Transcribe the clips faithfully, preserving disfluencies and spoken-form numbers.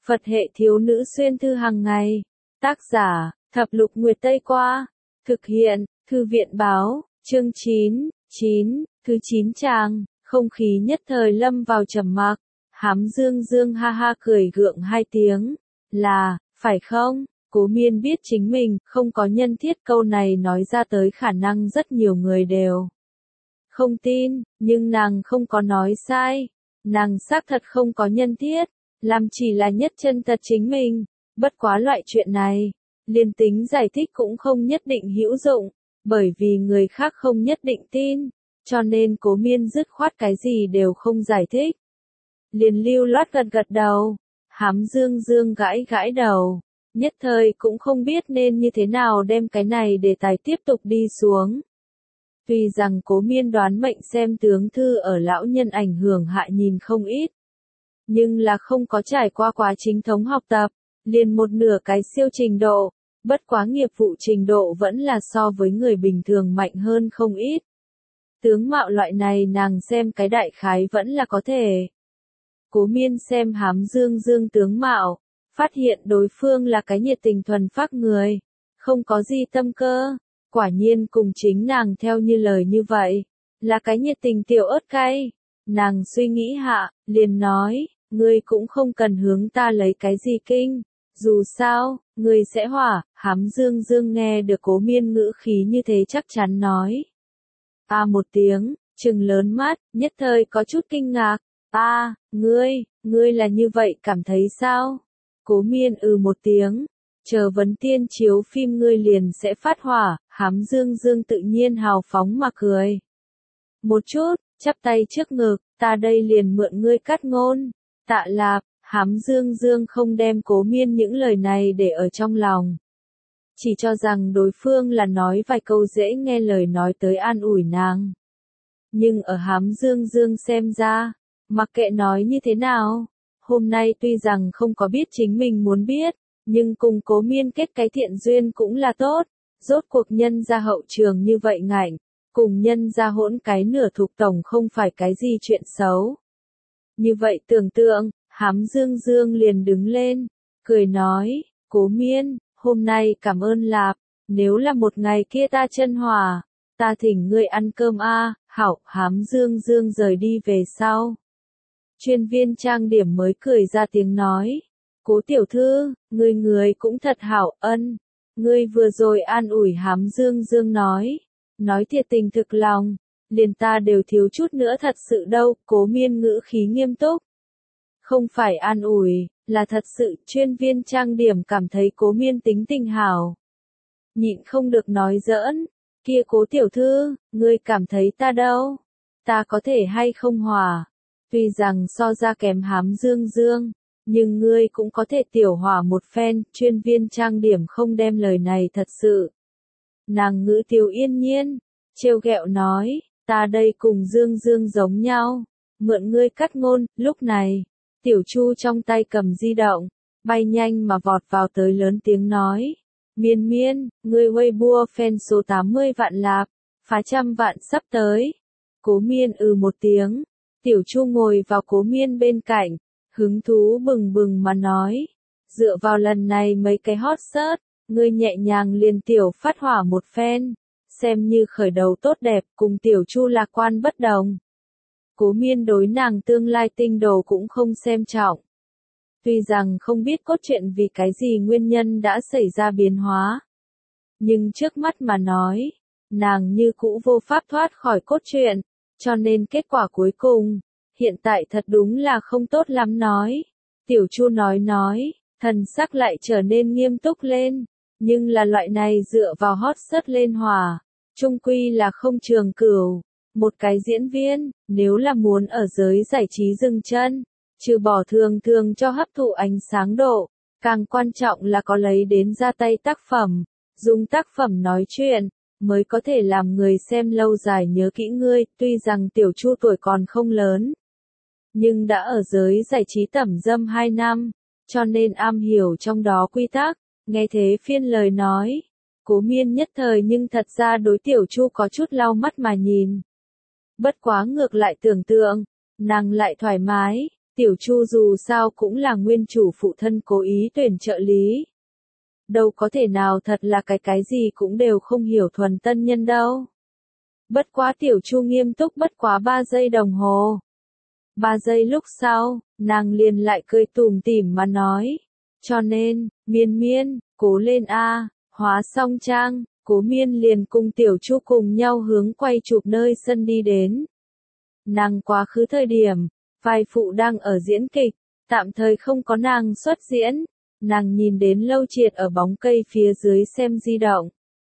Phật hệ thiếu nữ xuyên thư hàng ngày. Tác giả, Thập lục Nguyệt Tây Qua. Thực hiện, Thư viện Báo, chương chín, chín, thứ chín trang, không khí nhất thời lâm vào trầm mặc. Hám Dương Dương ha ha cười gượng hai tiếng, là, phải không? Cố Miên biết chính mình không có nhân thiết, câu này nói ra tới khả năng rất nhiều người đều không tin, nhưng nàng không có nói sai. Nàng xác thật không có nhân thiết, làm chỉ là nhất chân thật chính mình. Bất quá loại chuyện này, liền tính giải thích cũng không nhất định hữu dụng, bởi vì người khác không nhất định tin, cho nên Cố Miên dứt khoát cái gì đều không giải thích. Liền lưu loát gật gật đầu, Hám Dương Dương gãi gãi đầu, nhất thời cũng không biết nên như thế nào đem cái này đề tài tiếp tục đi xuống. Tuy rằng Cố Miên đoán mệnh xem tướng thư ở lão nhân ảnh hưởng hạ nhìn không ít, nhưng là không có trải qua quá chính thống học tập, liền một nửa cái siêu trình độ, bất quá nghiệp vụ trình độ vẫn là so với người bình thường mạnh hơn không ít. Tướng mạo loại này nàng xem cái đại khái vẫn là có thể. Cố Miên xem Hám Dương Dương tướng mạo, phát hiện đối phương là cái nhiệt tình thuần phác người, không có gì tâm cơ, quả nhiên cùng chính nàng theo như lời như vậy, là cái nhiệt tình tiểu ớt cay. Nàng suy nghĩ hạ, liền nói, ngươi cũng không cần hướng ta lấy cái gì kinh, dù sao, ngươi sẽ hỏa. Hám Dương Dương nghe được Cố Miên ngữ khí như thế chắc chắn nói. A à một tiếng, trừng lớn mắt, nhất thời có chút kinh ngạc. A, à, ngươi, ngươi là như vậy cảm thấy sao? Cố Miên ừ một tiếng, chờ vấn tiên chiếu phim ngươi liền sẽ phát hỏa. Hám Dương Dương tự nhiên hào phóng mà cười. Một chút, chắp tay trước ngực, ta đây liền mượn ngươi cắt ngôn. Tạ lạp. Hám Dương Dương không đem Cố Miên những lời này để ở trong lòng, chỉ cho rằng đối phương là nói vài câu dễ nghe lời nói tới an ủi nàng. Nhưng ở Hám Dương Dương xem ra, mặc kệ nói như thế nào, hôm nay tuy rằng không có biết chính mình muốn biết, nhưng cùng Cố Miên kết cái thiện duyên cũng là tốt. Rốt cuộc nhân ra hậu trường như vậy ngạnh, cùng nhân ra hỗn cái nửa thuộc tổng không phải cái gì chuyện xấu. Như vậy tưởng tượng, Hám Dương Dương liền đứng lên, cười nói, Cố Miên, hôm nay cảm ơn lạp, nếu là một ngày kia ta chân hòa, ta thỉnh ngươi ăn cơm a. Hảo. Hám Dương Dương rời đi về sau. Chuyên viên trang điểm mới cười ra tiếng nói, Cố tiểu thư, ngươi người cũng thật hảo. Ân, ngươi vừa rồi an ủi. Hám Dương Dương nói, nói thiệt tình thực lòng, liền ta đều thiếu chút nữa thật sự đâu. Cố Miên ngữ khí nghiêm túc. Không phải an ủi, là thật sự. Chuyên viên trang điểm cảm thấy Cố Miên tính tình hảo, nhịn không được nói giỡn, kia Cố tiểu thư, ngươi cảm thấy ta đâu? Ta có thể hay không hòa? Tuy rằng so ra kém Hám Dương Dương, nhưng ngươi cũng có thể tiểu hòa một phen. Chuyên viên trang điểm không đem lời này thật sự. Nàng ngữ tiếu yên nhiên, trêu ghẹo nói, ta đây cùng Dương Dương giống nhau, mượn ngươi cắt ngôn. Lúc này, Tiểu Chu trong tay cầm di động, bay nhanh mà vọt vào tới lớn tiếng nói, Miên Miên, ngươi Weibo fan số tám mươi vạn lạp, phá trăm vạn sắp tới. Cố Miên ừ một tiếng, Tiểu Chu ngồi vào Cố Miên bên cạnh, hứng thú bừng bừng mà nói, dựa vào lần này mấy cái hot search, ngươi nhẹ nhàng liền tiểu phát hỏa một phen, xem như khởi đầu tốt đẹp. Cùng Tiểu Chu lạc quan bất đồng, Cố Miên đối nàng tương lai tinh đồ cũng không xem trọng. Tuy rằng không biết cốt truyện vì cái gì nguyên nhân đã xảy ra biến hóa, nhưng trước mắt mà nói, nàng như cũ vô pháp thoát khỏi cốt truyện, cho nên kết quả cuối cùng, hiện tại thật đúng là không tốt lắm nói. Tiểu Chu nói nói, thần sắc lại trở nên nghiêm túc lên, nhưng là loại này dựa vào hot search lên hòa, chung quy là không trường cửu. Một cái diễn viên, nếu là muốn ở giới giải trí dừng chân, trừ bỏ thường thường cho hấp thụ ánh sáng độ, càng quan trọng là có lấy đến ra tay tác phẩm, dùng tác phẩm nói chuyện, mới có thể làm người xem lâu dài nhớ kỹ ngươi. Tuy rằng Tiểu Chu tuổi còn không lớn, nhưng đã ở giới giải trí tẩm dâm hai năm, cho nên am hiểu trong đó quy tắc. Nghe thế phiên lời nói, Cố Miên nhất thời nhưng thật ra đối Tiểu Chu có chút lau mắt mà nhìn. Bất quá ngược lại tưởng tượng, nàng lại thoải mái, Tiểu Chu dù sao cũng là nguyên chủ phụ thân cố ý tuyển trợ lý. Đâu có thể nào thật là cái cái gì cũng đều không hiểu thuần tân nhân đâu. Bất quá Tiểu Chu nghiêm túc bất quá ba giây đồng hồ. Ba giây lúc sau, nàng liền lại cười tủm tỉm mà nói. Cho nên, Miên Miên, cố lên a. Hóa xong trang, Cố Miên liền cùng Tiểu Chu cùng nhau hướng quay chụp nơi sân đi đến. Nàng quá khứ thời điểm, vai phụ đang ở diễn kịch, tạm thời không có nàng xuất diễn. Nàng nhìn đến Lâu Triệt ở bóng cây phía dưới xem di động.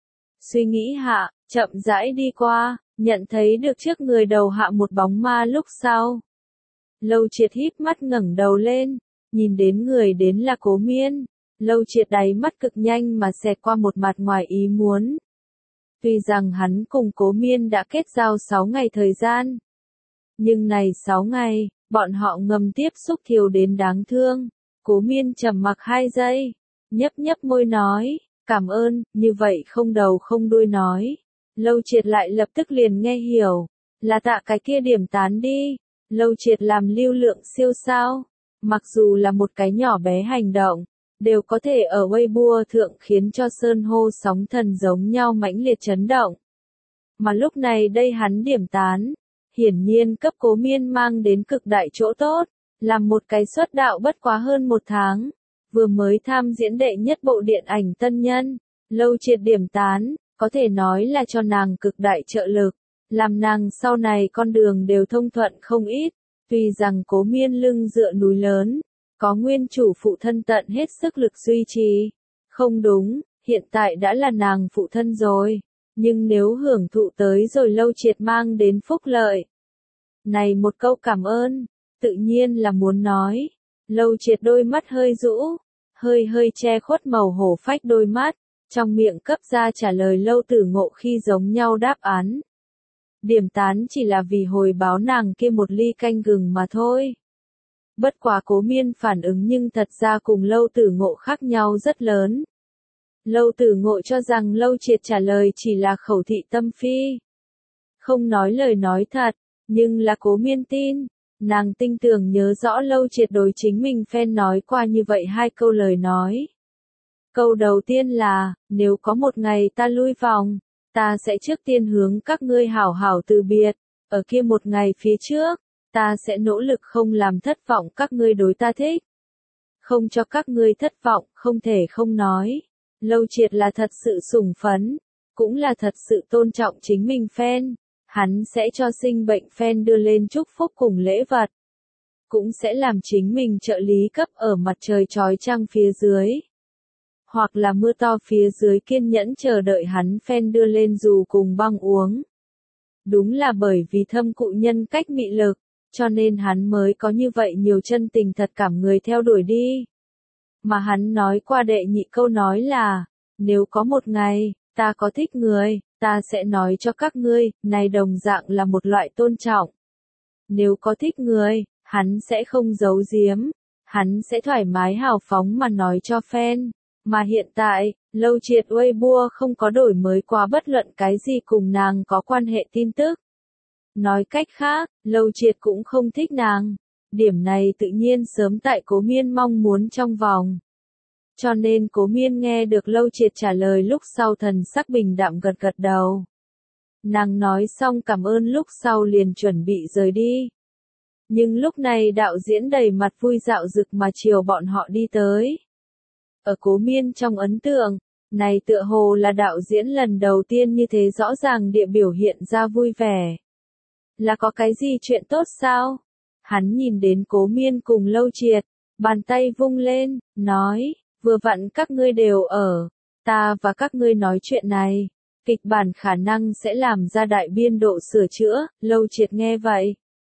Suy nghĩ hạ, chậm rãi đi qua, nhận thấy được trước người đầu hạ một bóng ma lúc sau. Lâu Triệt híp mắt ngẩng đầu lên, nhìn đến người đến là Cố Miên. Lâu Triệt đáy mắt cực nhanh mà xẹt qua một mặt ngoài ý muốn. Tuy rằng hắn cùng Cố Miên đã kết giao sáu ngày thời gian. Nhưng này sáu ngày, bọn họ ngầm tiếp xúc thiểu đến đáng thương. Cố Miên trầm mặc hai giây, nhấp nhấp môi nói, cảm ơn, như vậy không đầu không đuôi nói. Lâu Triệt lại lập tức liền nghe hiểu, là tạ cái kia điểm tán đi. Lâu Triệt làm lưu lượng siêu sao, mặc dù là một cái nhỏ bé hành động, đều có thể ở Weibo thượng khiến cho sơn hô sóng thần giống nhau mãnh liệt chấn động. Mà lúc này đây hắn điểm tán, hiển nhiên cấp Cố Miên mang đến cực đại chỗ tốt, làm một cái xuất đạo bất quá hơn một tháng, vừa mới tham diễn đệ nhất bộ điện ảnh tân nhân, Lâu Triệt điểm tán, có thể nói là cho nàng cực đại trợ lực, làm nàng sau này con đường đều thông thuận không ít, tuy rằng Cố Miên lưng dựa núi lớn, có nguyên chủ phụ thân tận hết sức lực duy trì. Không đúng, hiện tại đã là nàng phụ thân rồi, nhưng nếu hưởng thụ tới rồi Lâu Triệt mang đến phúc lợi. Này một câu cảm ơn, tự nhiên là muốn nói. Lâu Triệt đôi mắt hơi rũ, hơi hơi che khuất màu hổ phách đôi mắt, trong miệng cấp ra trả lời Lâu Tử Ngộ khi giống nhau đáp án. Điểm tán chỉ là vì hồi báo nàng kia một ly canh gừng mà thôi. Bất quá Cố Miên phản ứng nhưng thật ra cùng Lâu Tử Ngộ khác nhau rất lớn. Lâu Tử Ngộ cho rằng Lâu Triệt trả lời chỉ là khẩu thị tâm phi. Không nói lời nói thật, nhưng là Cố Miên tin, nàng tinh tường nhớ rõ Lâu Triệt đối chính mình fan nói qua như vậy hai câu lời nói. Câu đầu tiên là, nếu có một ngày ta lui vòng, ta sẽ trước tiên hướng các ngươi hảo hảo từ biệt, ở kia một ngày phía trước, ta sẽ nỗ lực không làm thất vọng các ngươi đối ta thích. Không cho các ngươi thất vọng, không thể không nói. Lâu Triệt là thật sự sủng phấn, cũng là thật sự tôn trọng chính mình fan. Hắn sẽ cho sinh bệnh fan đưa lên chúc phúc cùng lễ vật. Cũng sẽ làm chính mình trợ lý cấp ở mặt trời chói chang phía dưới. Hoặc là mưa to phía dưới kiên nhẫn chờ đợi hắn fan đưa lên dù cùng băng uống. Đúng là bởi vì thâm cụ nhân cách mị lực, cho nên hắn mới có như vậy nhiều chân tình thật cảm người theo đuổi đi. Mà hắn nói qua đệ nhị câu nói là, nếu có một ngày, ta có thích người, ta sẽ nói cho các ngươi, này đồng dạng là một loại tôn trọng. Nếu có thích người, hắn sẽ không giấu giếm, hắn sẽ thoải mái hào phóng mà nói cho fan. Mà hiện tại, Lâu Triệt Weibo không có đổi mới qua bất luận cái gì cùng nàng có quan hệ tin tức. Nói cách khác, Lâu Triệt cũng không thích nàng. Điểm này tự nhiên sớm tại Cố Miên mong muốn trong vòng. Cho nên Cố Miên nghe được Lâu Triệt trả lời lúc sau thần sắc bình đạm gật gật đầu. Nàng nói xong cảm ơn lúc sau liền chuẩn bị rời đi. Nhưng lúc này đạo diễn đầy mặt vui dạo rực mà chiều bọn họ đi tới. Ở Cố Miên trong ấn tượng, này tựa hồ là đạo diễn lần đầu tiên như thế rõ ràng địa biểu hiện ra vui vẻ. Là có cái gì chuyện tốt sao? Hắn nhìn đến Cố Miên cùng Lâu Triệt, bàn tay vung lên, nói, vừa vặn các ngươi đều ở, ta và các ngươi nói chuyện này, kịch bản khả năng sẽ làm ra đại biên độ sửa chữa. Lâu Triệt nghe vậy,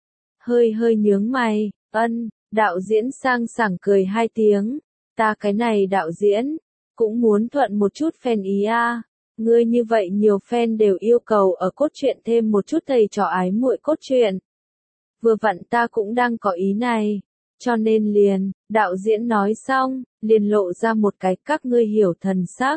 hơi hơi nhướng mày, ân, đạo diễn sang sảng cười hai tiếng, ta cái này đạo diễn, cũng muốn thuận một chút fan ý a. Ngươi như vậy nhiều fan đều yêu cầu ở cốt truyện thêm một chút thầy trò ái muội cốt truyện. Vừa vặn ta cũng đang có ý này, cho nên liền, đạo diễn nói xong, liền lộ ra một cái các ngươi hiểu thần sắc.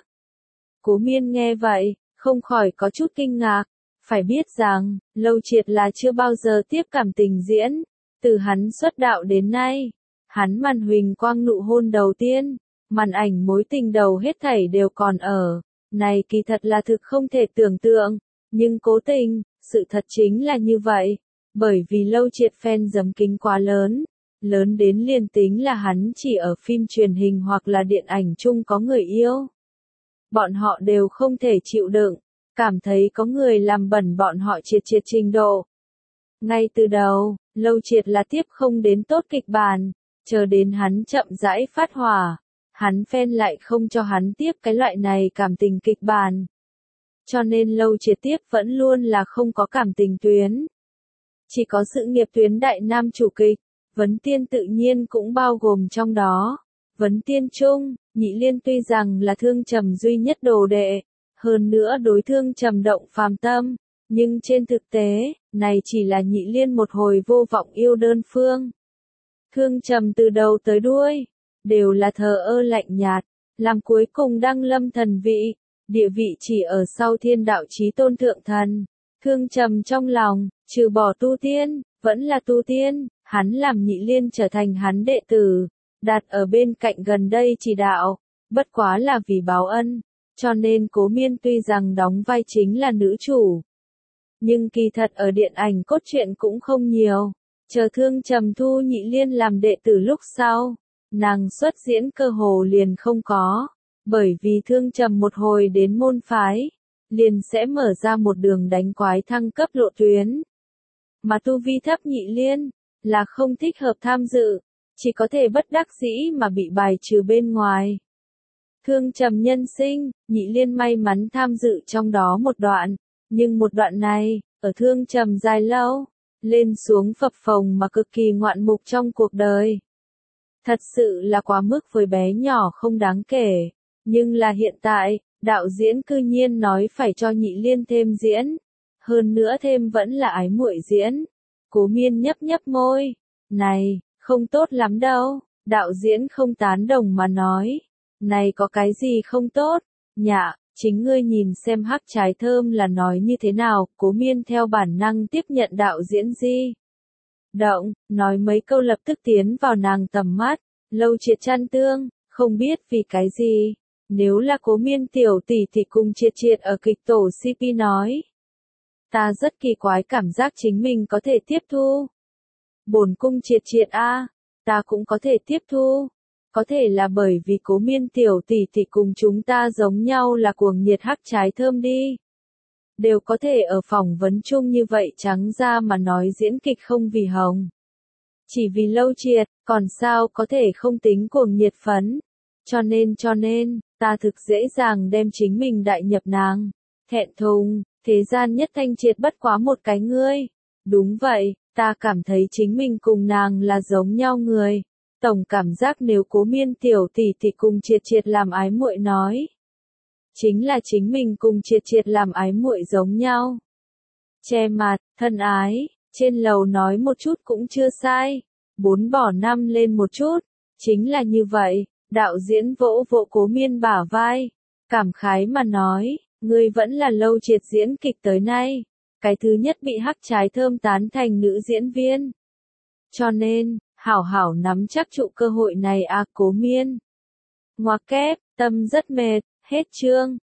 Cố Miên nghe vậy, không khỏi có chút kinh ngạc, phải biết rằng, Lâu Triệt là chưa bao giờ tiếp cảm tình diễn, Từ hắn xuất đạo đến nay, hắn màn huỳnh quang nụ hôn đầu tiên, màn ảnh mối tình đầu hết thảy đều còn ở. Này kỳ thật là thực không thể tưởng tượng, nhưng cố tình, sự thật chính là như vậy. Bởi vì Lâu Triệt fan giấm kính quá lớn, lớn đến liền tính là hắn chỉ ở phim truyền hình hoặc là điện ảnh chung có người yêu. Bọn họ đều không thể chịu đựng, cảm thấy có người làm bẩn bọn họ Triệt Triệt trình độ. Ngay từ đầu, Lâu Triệt là tiếp không đến tốt kịch bản, chờ đến hắn chậm rãi phát hỏa, hắn fan lại không cho hắn tiếp cái loại này cảm tình kịch bản. Cho nên Lâu Triệt tiếp vẫn luôn là không có cảm tình tuyến. Chỉ có sự nghiệp tuyến đại nam chủ kịch, Vấn Tiên tự nhiên cũng bao gồm trong đó. Vấn Tiên chung, Nhị Liên tuy rằng là Thương Trầm duy nhất đồ đệ, hơn nữa đối Thương Trầm động phàm tâm, nhưng trên thực tế, này chỉ là Nhị Liên một hồi vô vọng yêu đơn phương. Thương Trầm từ đầu tới đuôi, đều là thờ ơ lạnh nhạt, làm cuối cùng đăng lâm thần vị, địa vị chỉ ở sau Thiên Đạo Chí Tôn thượng thần. Thương Trầm trong lòng, trừ bỏ tu tiên, vẫn là tu tiên, hắn làm Nhị Liên trở thành hắn đệ tử, đặt ở bên cạnh gần đây chỉ đạo, bất quá là vì báo ân, cho nên Cố Miên tuy rằng đóng vai chính là nữ chủ, nhưng kỳ thật ở điện ảnh cốt truyện cũng không nhiều. Chờ Thương Trầm thu Nhị Liên làm đệ tử lúc sau, nàng xuất diễn cơ hồ liền không có, bởi vì Thương Trầm một hồi đến môn phái, liền sẽ mở ra một đường đánh quái thăng cấp lộ tuyến. Mà tu vi thấp Nhị Liên, là không thích hợp tham dự, chỉ có thể bất đắc dĩ mà bị bài trừ bên ngoài. Thương Trầm nhân sinh, Nhị Liên may mắn tham dự trong đó một đoạn, nhưng một đoạn này, ở Thương Trầm dài lâu, lên xuống phập phồng mà cực kỳ ngoạn mục trong cuộc đời. Thật sự là quá mức với bé nhỏ không đáng kể, nhưng là hiện tại, đạo diễn cư nhiên nói phải cho Nhị Liên thêm diễn, hơn nữa thêm vẫn là ái muội diễn. Cố Miên nhấp nhấp môi, này, không tốt lắm đâu, đạo diễn không tán đồng mà nói, này có cái gì không tốt, nhạ, chính ngươi nhìn xem Hắc Trái Thơm là nói như thế nào. Cố Miên theo bản năng tiếp nhận đạo diễn di động, nói mấy câu lập tức tiến vào nàng tầm mắt. Lâu Triệt chăn tương, không biết vì cái gì, nếu là Cố Miên tiểu tỷ thì cùng Triệt Triệt ở kịch tổ xê pê nói, ta rất kỳ quái cảm giác chính mình có thể tiếp thu. Bổn cung Triệt Triệt a, ta cũng có thể tiếp thu. Có thể là bởi vì Cố Miên tiểu tỷ tỷ cùng chúng ta giống nhau là cuồng nhiệt Hắc Trái Thơm đi. Đều có thể ở phỏng vấn chung như vậy trắng ra mà nói diễn kịch không vì hồng. Chỉ vì Lâu Triệt, còn sao có thể không tính cuồng nhiệt phấn. Cho nên cho nên, ta thực dễ dàng đem chính mình đại nhập nàng. Thẹn thùng, thế gian nhất thanh triệt bất quá một cái ngươi. Đúng vậy, ta cảm thấy chính mình cùng nàng là giống nhau người. Tổng cảm giác nếu Cố Miên tiểu tỷ tỷ cùng Triệt Triệt làm ái muội nói, chính là chính mình cùng Triệt Triệt làm ái muội giống nhau. Che mặt, thân ái, trên lầu nói một chút cũng chưa sai, bốn bỏ năm lên một chút, chính là như vậy. Đạo diễn vỗ vỗ Cố Miên bả vai, cảm khái mà nói, ngươi vẫn là Lâu Triệt diễn kịch tới nay, cái thứ nhất bị Hắc Trái Thơm tán thành nữ diễn viên. Cho nên, hảo hảo nắm chắc trụ cơ hội này à Cố Miên. Ngoặc kép, tâm rất mệt, hết chương.